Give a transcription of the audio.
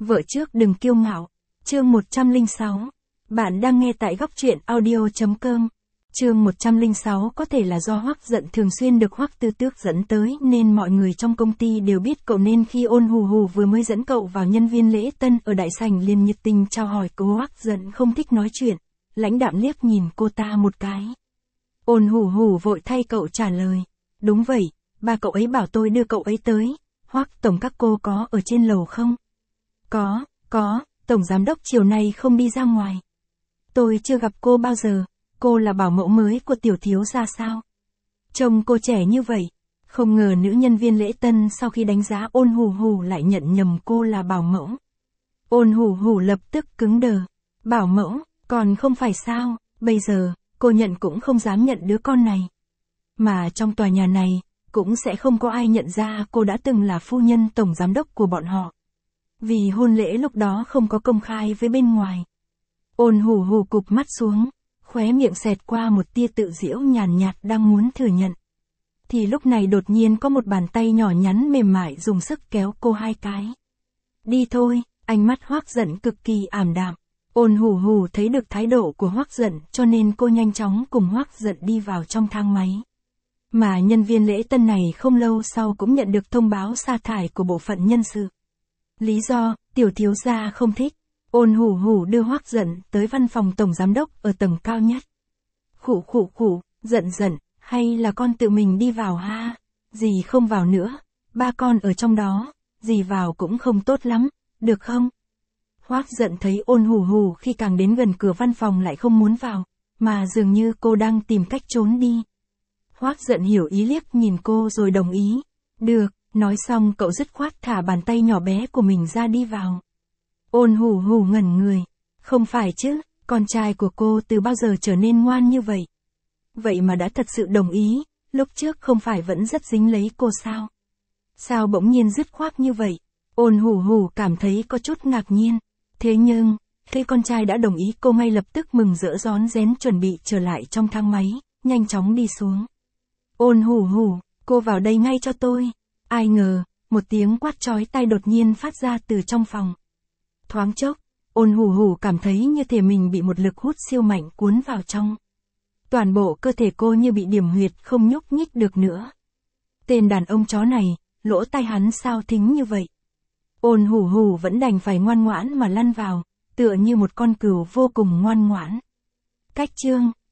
Vợ trước đừng kiêu ngạo. Chương 106. Bạn đang nghe tại góc truyện audio.com. Chương 106 có thể là do Hoắc Dận thường xuyên được Hoắc Tư Tước dẫn tới nên mọi người trong công ty đều biết cậu, nên khi Ôn Hù Hù vừa mới dẫn cậu vào nhân viên lễ tân ở đại sảnh liền nhiệt tình chào hỏi cô. Hoắc Dận không thích nói chuyện, lãnh đạm liếc nhìn cô ta một cái. Ôn Hù Hù vội thay cậu trả lời. Đúng vậy, ba cậu ấy bảo tôi đưa cậu ấy tới. Hoắc tổng các cô có ở trên lầu không? Có, tổng giám đốc chiều nay không đi ra ngoài. Tôi chưa gặp cô bao giờ, cô là bảo mẫu mới của tiểu thiếu gia sao? Trông cô trẻ như vậy, không ngờ nữ nhân viên lễ tân sau khi đánh giá Ôn Hù Hù lại nhận nhầm cô là bảo mẫu. Ôn Hù Hù lập tức cứng đờ. Bảo mẫu, còn không phải sao, bây giờ, cô nhận cũng không dám nhận đứa con này. Mà trong tòa nhà này, cũng sẽ không có ai nhận ra cô đã từng là phu nhân tổng giám đốc của bọn họ. Vì hôn lễ lúc đó không có công khai với bên ngoài. Ôn Hù Hù cụp mắt xuống, khóe miệng xẹt qua một tia tự giễu nhàn nhạt đang muốn thừa nhận. Thì lúc này đột nhiên có một bàn tay nhỏ nhắn mềm mại dùng sức kéo cô hai cái. Đi thôi, ánh mắt Hoắc Dận cực kỳ ảm đạm. Ôn Hù Hù thấy được thái độ của Hoắc Dận cho nên cô nhanh chóng cùng Hoắc Dận đi vào trong thang máy. Mà nhân viên lễ tân này không lâu sau cũng nhận được thông báo sa thải của bộ phận nhân sự. Lý do, tiểu thiếu gia không thích. Ôn Hù Hù đưa Hoắc Dận tới văn phòng tổng giám đốc ở tầng cao nhất. Khụ, Dận, hay là con tự mình đi vào ha? Dì không vào nữa, ba con ở trong đó, dì vào cũng không tốt lắm, được không? Hoắc Dận thấy Ôn Hù Hù khi càng đến gần cửa văn phòng lại không muốn vào, mà dường như cô đang tìm cách trốn đi. Hoắc Dận hiểu ý liếc nhìn cô rồi đồng ý. Được, nói xong cậu dứt khoát thả bàn tay nhỏ bé của mình ra đi vào. Ôn Hù Hù ngẩn người. Không phải chứ, con trai của cô từ bao giờ trở nên ngoan như vậy? Vậy mà đã thật sự đồng ý, lúc trước không phải vẫn rất dính lấy cô sao? Sao bỗng nhiên dứt khoát như vậy? Ôn Hù Hù cảm thấy có chút ngạc nhiên. Thế nhưng, khi con trai đã đồng ý cô ngay lập tức mừng rỡ rón rén chuẩn bị trở lại trong thang máy, nhanh chóng đi xuống. Ôn Hù Hù, cô vào đây ngay cho tôi. Ai ngờ, một tiếng quát chói tai đột nhiên phát ra từ trong phòng. Thoáng chốc, Ôn Hù Hù cảm thấy như thể mình bị một lực hút siêu mạnh cuốn vào trong. Toàn bộ cơ thể cô như bị điểm huyệt không nhúc nhích được nữa. Tên đàn ông chó này, lỗ tai hắn sao thính như vậy? Ôn Hù Hù vẫn đành phải ngoan ngoãn mà lăn vào, tựa như một con cừu vô cùng ngoan ngoãn. Cách chương